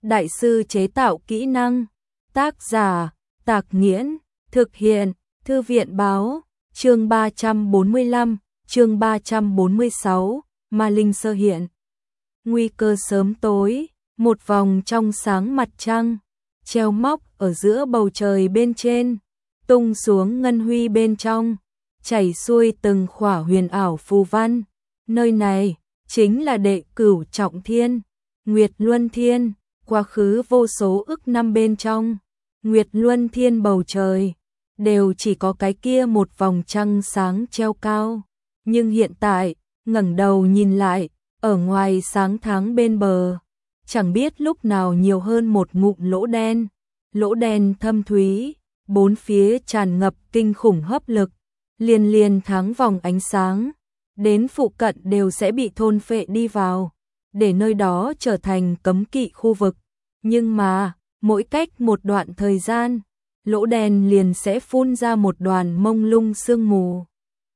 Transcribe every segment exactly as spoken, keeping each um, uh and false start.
đại sư chế tạo kỹ năng. Tác giả, Tạc Nghiễn, thực hiện, Thư viện báo, chương ba trăm bốn mươi lăm, chương ba trăm bốn mươi sáu, Ma Linh sơ hiện. Nguy cơ sớm tối, một vòng trong sáng mặt trăng, treo móc ở giữa bầu trời bên trên, tung xuống ngân huy bên trong, chảy xuôi từng khỏa huyền ảo phù văn. Nơi này chính là Đệ Cửu Trọng Thiên, Nguyệt Luân Thiên, quá khứ vô số ức năm bên trong Nguyệt Luân Thiên bầu trời đều chỉ có cái kia một vòng trăng sáng treo cao, nhưng hiện tại, ngẩng đầu nhìn lại, ở ngoài sáng tháng bên bờ, chẳng biết lúc nào nhiều hơn một ngụm lỗ đen, lỗ đen thâm thúy, bốn phía tràn ngập kinh khủng hấp lực, liên liên tháng vòng ánh sáng, đến phụ cận đều sẽ bị thôn phệ đi vào, để nơi đó trở thành cấm kỵ khu vực. Nhưng mà, mỗi cách một đoạn thời gian, lỗ đen liền sẽ phun ra một đoàn mông lung sương mù.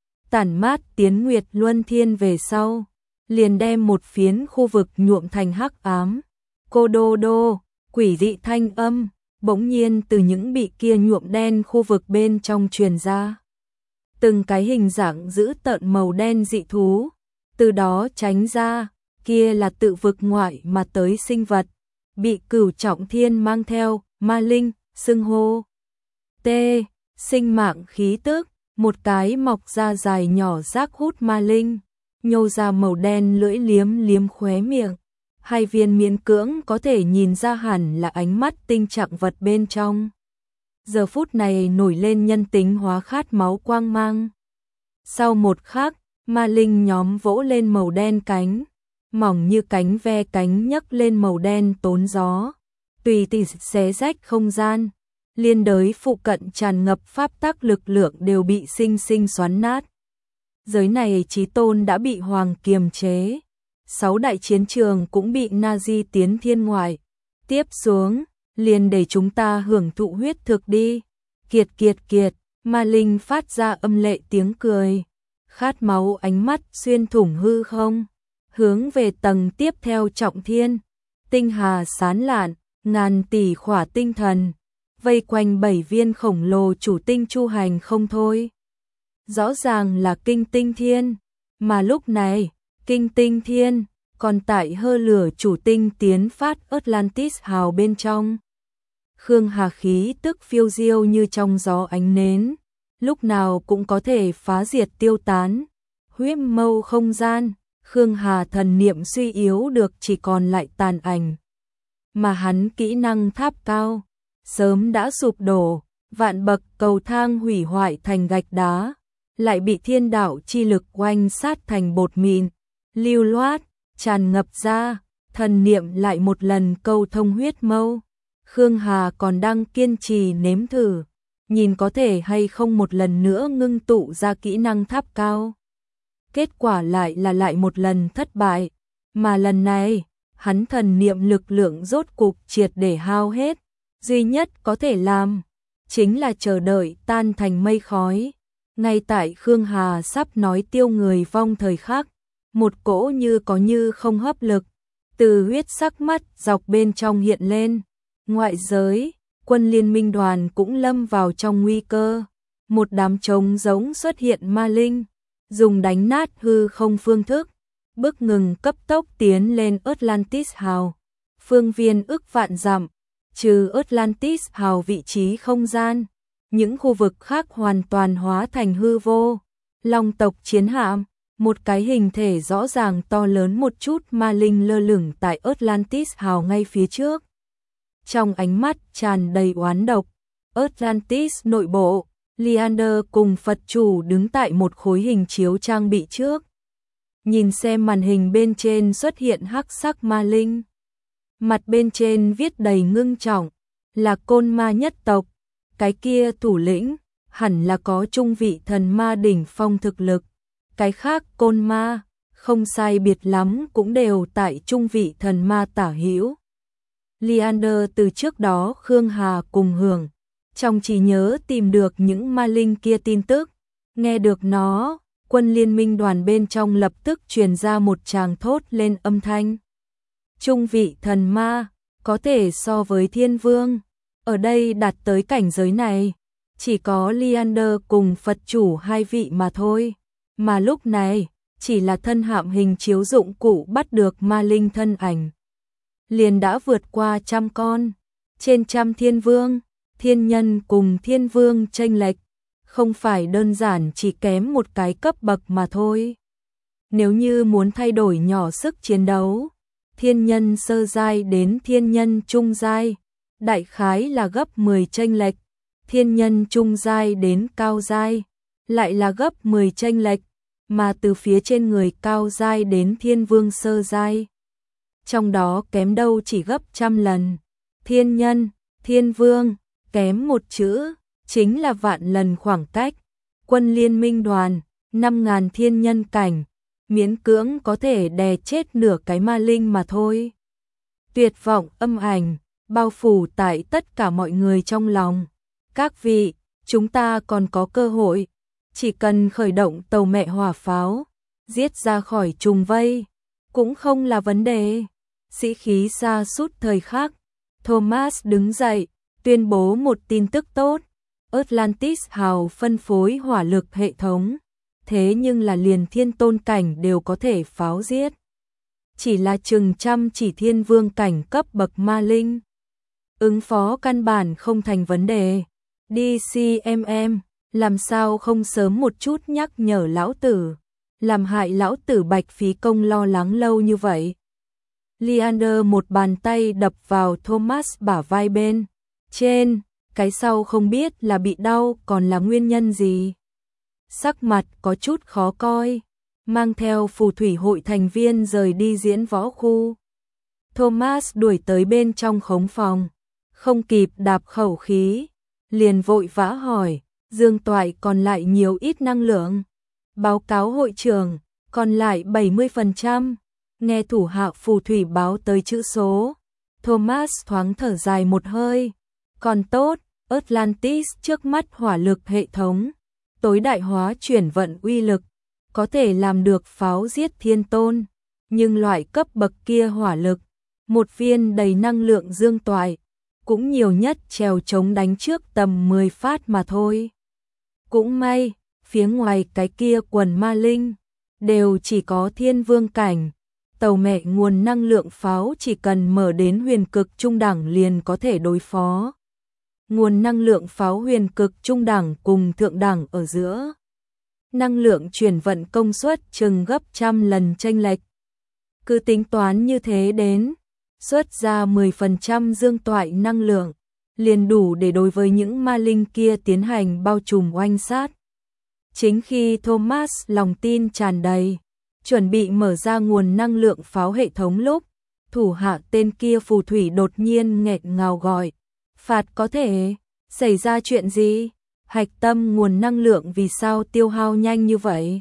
Tản mát tiến Nguyệt Luân Thiên về sau, liền đem một phiến khu vực nhuộm thành hắc ám. Cô đô đô, quỷ dị thanh âm, bỗng nhiên từ những bị kia nhuộm đen khu vực bên trong truyền ra. Từng cái hình dạng giữ tợn màu đen dị thú, từ đó tránh ra, kia là tự vực ngoại mà tới sinh vật, bị Cửu Trọng Thiên mang theo, ma linh, xưng hô. T. Sinh mạng khí tức, một cái mọc ra dài nhỏ rác hút ma linh, nhô ra màu đen lưỡi liếm liếm khóe miệng, hai viên miễn cưỡng có thể nhìn ra hẳn là ánh mắt tinh trạng vật bên trong. Giờ phút này nổi lên nhân tính hóa khát máu quang mang. Sau một khắc, ma linh nhóm vỗ lên màu đen cánh, mỏng như cánh ve cánh nhấc lên màu đen tốn gió, tùy tì xé rách không gian, liên đới phụ cận tràn ngập pháp tắc lực lượng đều bị sinh sinh xoắn nát. Giới này chí tôn đã bị hoàng kiềm chế, sáu đại chiến trường cũng bị Nazi tiến thiên ngoại. Tiếp xuống, liền để chúng ta hưởng thụ huyết thực đi. Kiệt kiệt kiệt, ma linh phát ra âm lệ tiếng cười, khát máu ánh mắt xuyên thủng hư không, hướng về tầng tiếp theo trọng thiên. Tinh hà sán lạn, ngàn tỷ khỏa tinh thần, vây quanh bảy viên khổng lồ chủ tinh chu hành không thôi. Rõ ràng là kinh tinh thiên, mà lúc này, kinh tinh thiên còn tại hơ lửa chủ tinh tiến phát Atlantis hào bên trong. Khương Hà khí tức phiêu diêu như trong gió ánh nến, lúc nào cũng có thể phá diệt tiêu tán. Huyết mâu không gian, Khương Hà thần niệm suy yếu được chỉ còn lại tàn ảnh. Mà hắn kỹ năng tháp cao, sớm đã sụp đổ, vạn bậc cầu thang hủy hoại thành gạch đá, lại bị thiên đạo chi lực oanh sát thành bột mịn, lưu loát, tràn ngập ra, thần niệm lại một lần câu thông huyết mâu. Khương Hà còn đang kiên trì nếm thử, nhìn có thể hay không một lần nữa ngưng tụ ra kỹ năng tháp cao. Kết quả lại là lại một lần thất bại, mà lần này, hắn thần niệm lực lượng rốt cục triệt để hao hết, duy nhất có thể làm, chính là chờ đợi tan thành mây khói. Ngay tại Khương Hà sắp nói tiêu người vong thời khắc, một cỗ như có như không hấp lực, từ huyết sắc mắt dọc bên trong hiện lên. Ngoại giới, quân liên minh đoàn cũng lâm vào trong nguy cơ. Một đám trống giống xuất hiện ma linh, dùng đánh nát hư không phương thức, bước ngừng cấp tốc tiến lên Atlantis hào. Phương viên ức vạn dặm, trừ Atlantis hào vị trí không gian, những khu vực khác hoàn toàn hóa thành hư vô. Long tộc chiến hạm, một cái hình thể rõ ràng to lớn một chút ma linh lơ lửng tại Atlantis hào ngay phía trước. Trong ánh mắt tràn đầy oán độc, Atlantis nội bộ, Leander cùng Phật chủ đứng tại một khối hình chiếu trang bị trước. Nhìn xem màn hình bên trên xuất hiện hắc sắc ma linh. Mặt bên trên viết đầy ngưng trọng, là côn ma nhất tộc. Cái kia thủ lĩnh, hẳn là có trung vị thần ma đỉnh phong thực lực. Cái khác côn ma, không sai biệt lắm cũng đều tại trung vị thần ma tả hữu. Leander từ trước đó Khương Hà cùng hưởng, trong trí nhớ tìm được những ma linh kia tin tức, nghe được nó, quân liên minh đoàn bên trong lập tức truyền ra một tràng thốt lên âm thanh. Trung vị thần ma, có thể so với thiên vương. Ở đây đạt tới cảnh giới này, chỉ có Leander cùng Phật chủ hai vị mà thôi. Mà lúc này, chỉ là thân hạm hình chiếu dụng cụ bắt được ma linh thân ảnh. Liền đã vượt qua trăm con. Trên trăm thiên vương, thiên nhân cùng thiên vương chênh lệch, không phải đơn giản chỉ kém một cái cấp bậc mà thôi. Nếu như muốn thay đổi nhỏ sức chiến đấu, thiên nhân sơ giai đến thiên nhân trung giai, đại khái là gấp mười chênh lệch, thiên nhân trung giai đến cao giai, lại là gấp mười chênh lệch, mà từ phía trên người cao giai đến thiên vương sơ giai. Trong đó kém đâu chỉ gấp trăm lần. Thiên nhân, thiên vương, kém một chữ, chính là vạn lần khoảng cách. Quân liên minh đoàn, năm ngàn thiên nhân cảnh, miễn cưỡng có thể đè chết nửa cái ma linh mà thôi. Tuyệt vọng âm ảnh, bao phủ tại tất cả mọi người trong lòng. Các vị, chúng ta còn có cơ hội, chỉ cần khởi động tàu mẹ hỏa pháo, giết ra khỏi trùng vây, cũng không là vấn đề. Sĩ khí sa sút thời khắc, Thomas đứng dậy, tuyên bố một tin tức tốt. Atlantis hào phân phối hỏa lực hệ thống, thế nhưng là liền thiên tôn cảnh đều có thể pháo giết. Chỉ là chừng trăm chỉ thiên vương cảnh cấp bậc ma linh. Ứng phó căn bản không thành vấn đề. đê xê em em, làm sao không sớm một chút nhắc nhở lão tử, làm hại lão tử bạch phí công lo lắng lâu như vậy. Leander một bàn tay đập vào Thomas bả vai bên trên, cái sau không biết là bị đau còn là nguyên nhân gì. Sắc mặt có chút khó coi, mang theo phù thủy hội thành viên rời đi diễn võ khu. Thomas đuổi tới bên trong khống phòng, không kịp đạp khẩu khí, liền vội vã hỏi, Dương Toại còn lại nhiều ít năng lượng? Báo cáo hội trưởng, còn lại bảy mươi phần trăm. Nghe thủ hạ phù thủy báo tới chữ số, Thomas thoáng thở dài một hơi. Còn tốt, Atlantis trước mắt hỏa lực hệ thống, tối đại hóa chuyển vận uy lực, có thể làm được pháo giết thiên tôn, nhưng loại cấp bậc kia hỏa lực, một viên đầy năng lượng dương toại, cũng nhiều nhất trèo chống đánh trước tầm mười phát mà thôi. Cũng may, phía ngoài cái kia quần ma linh, đều chỉ có thiên vương cảnh. Tàu mẹ nguồn năng lượng pháo chỉ cần mở đến huyền cực trung đẳng liền có thể đối phó. Nguồn năng lượng pháo huyền cực trung đẳng cùng thượng đẳng ở giữa. Năng lượng chuyển vận công suất chừng gấp trăm lần chênh lệch. Cứ tính toán như thế đến, xuất ra mười phần trăm dương toại năng lượng, liền đủ để đối với những ma linh kia tiến hành bao trùm oanh sát. Chính khi Thomas lòng tin tràn đầy, chuẩn bị mở ra nguồn năng lượng pháo hệ thống lúc, thủ hạ tên kia phù thủy đột nhiên nghẹn ngào gọi, phạt có thể, xảy ra chuyện gì? Hạch tâm nguồn năng lượng vì sao tiêu hao nhanh như vậy?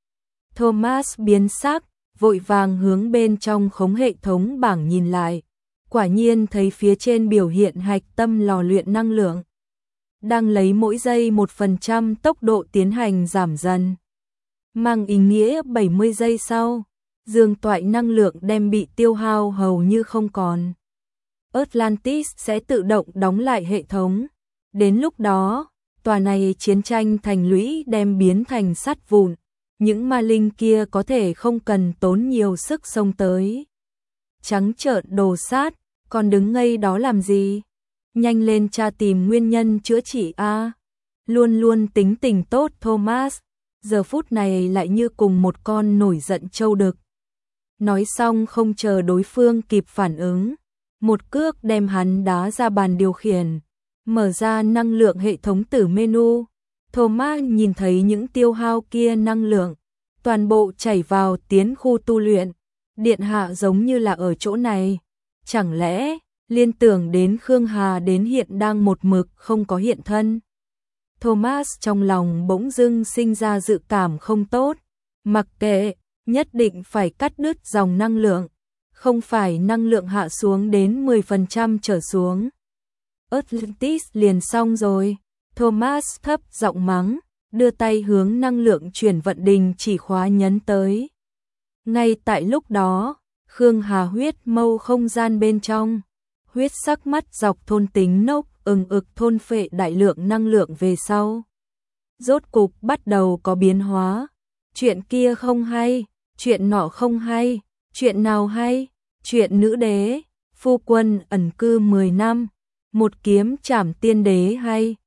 Thomas biến sắc, vội vàng hướng bên trong khống hệ thống bảng nhìn lại, quả nhiên thấy phía trên biểu hiện hạch tâm lò luyện năng lượng, đang lấy mỗi giây một phần trăm tốc độ tiến hành giảm dần. Mang ý nghĩa bảy mươi giây sau, dương toại năng lượng đem bị tiêu hao hầu như không còn. Atlantis sẽ tự động đóng lại hệ thống. Đến lúc đó, tòa này chiến tranh thành lũy đem biến thành sắt vụn. Những ma linh kia có thể không cần tốn nhiều sức xông tới. Trắng trợn đồ sát, còn đứng ngây đó làm gì? Nhanh lên tra tìm nguyên nhân chữa trị a. Luôn luôn tính tình tốt Thomas, giờ phút này lại như cùng một con nổi giận trâu đực. Nói xong không chờ đối phương kịp phản ứng, một cước đem hắn đá ra bàn điều khiển, mở ra năng lượng hệ thống từ menu. Thomas nhìn thấy những tiêu hao kia năng lượng, toàn bộ chảy vào tiến khu tu luyện. Điện hạ giống như là ở chỗ này. Chẳng lẽ, liên tưởng đến Khương Hà đến hiện đang một mực không có hiện thân. Thomas trong lòng bỗng dưng sinh ra dự cảm không tốt. Mặc kệ, nhất định phải cắt đứt dòng năng lượng. Không phải năng lượng hạ xuống đến mười phần trăm trở xuống. Atlantis liền xong rồi. Thomas thấp giọng mắng, đưa tay hướng năng lượng chuyển vận đình chỉ khóa nhấn tới. Ngay tại lúc đó, Khương Hà huyết mâu không gian bên trong, huyết sắc mắt dọc thôn tính nốc ừng ực thôn phệ đại lượng năng lượng về sau. Rốt cục bắt đầu có biến hóa. Chuyện kia không hay, chuyện nọ không hay, chuyện nào hay, chuyện nữ đế, phu quân ẩn cư mười năm, một kiếm trảm tiên đế hay,